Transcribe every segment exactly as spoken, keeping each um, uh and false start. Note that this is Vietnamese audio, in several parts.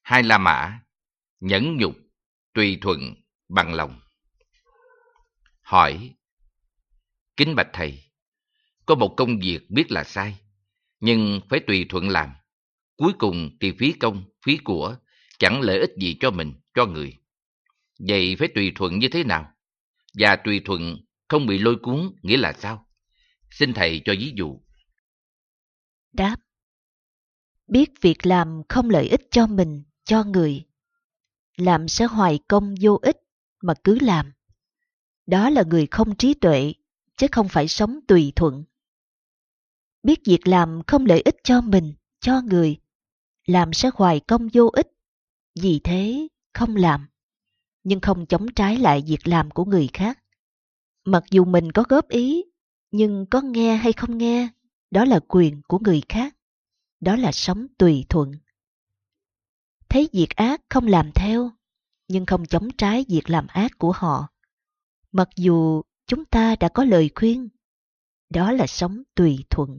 Hai La Mã, nhẫn nhục, tùy thuận, bằng lòng. Hỏi: Kính bạch thầy, có một công việc biết là sai, nhưng phải tùy thuận làm. Cuối cùng thì phí công, phí của, chẳng lợi ích gì cho mình, cho người. Vậy phải tùy thuận như thế nào? Và tùy thuận không bị lôi cuốn nghĩa là sao? Xin thầy cho ví dụ. Đáp: biết việc làm không lợi ích cho mình, cho người, làm sẽ hoài công vô ích mà cứ làm. Đó là người không trí tuệ, chứ không phải sống tùy thuận. Biết việc làm không lợi ích cho mình, cho người, làm sẽ hoài công vô ích, vì thế không làm, nhưng không chống trái lại việc làm của người khác. Mặc dù mình có góp ý, nhưng có nghe hay không nghe, đó là quyền của người khác. Đó là sống tùy thuận. Thấy việc ác không làm theo, nhưng không chống trái việc làm ác của họ. Mặc dù chúng ta đã có lời khuyên, đó là sống tùy thuận.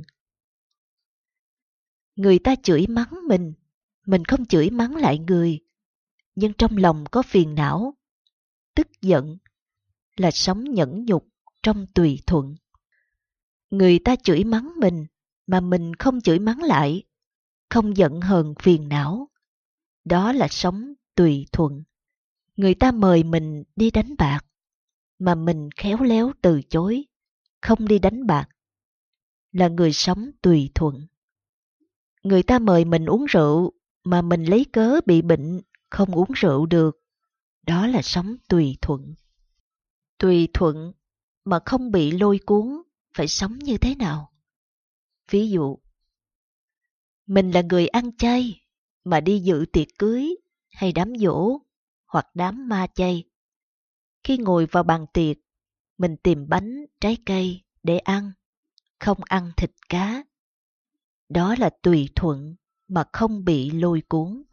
Người ta chửi mắng mình, mình không chửi mắng lại người, nhưng trong lòng có phiền não, tức giận, là sống nhẫn nhục trong tùy thuận. Người ta chửi mắng mình, mà mình không chửi mắng lại, không giận hờn phiền não, đó là sống tùy thuận. Người ta mời mình đi đánh bạc, mà mình khéo léo từ chối, không đi đánh bạc, là người sống tùy thuận. Người ta mời mình uống rượu, mà mình lấy cớ bị bệnh, không uống rượu được, đó là sống tùy thuận. Tùy thuận mà không bị lôi cuốn, phải sống như thế nào? Ví dụ, mình là người ăn chay, mà đi dự tiệc cưới, hay đám giỗ, hoặc đám ma chay. Khi ngồi vào bàn tiệc, mình tìm bánh, trái cây để ăn, không ăn thịt cá. Đó là tùy thuận mà không bị lôi cuốn.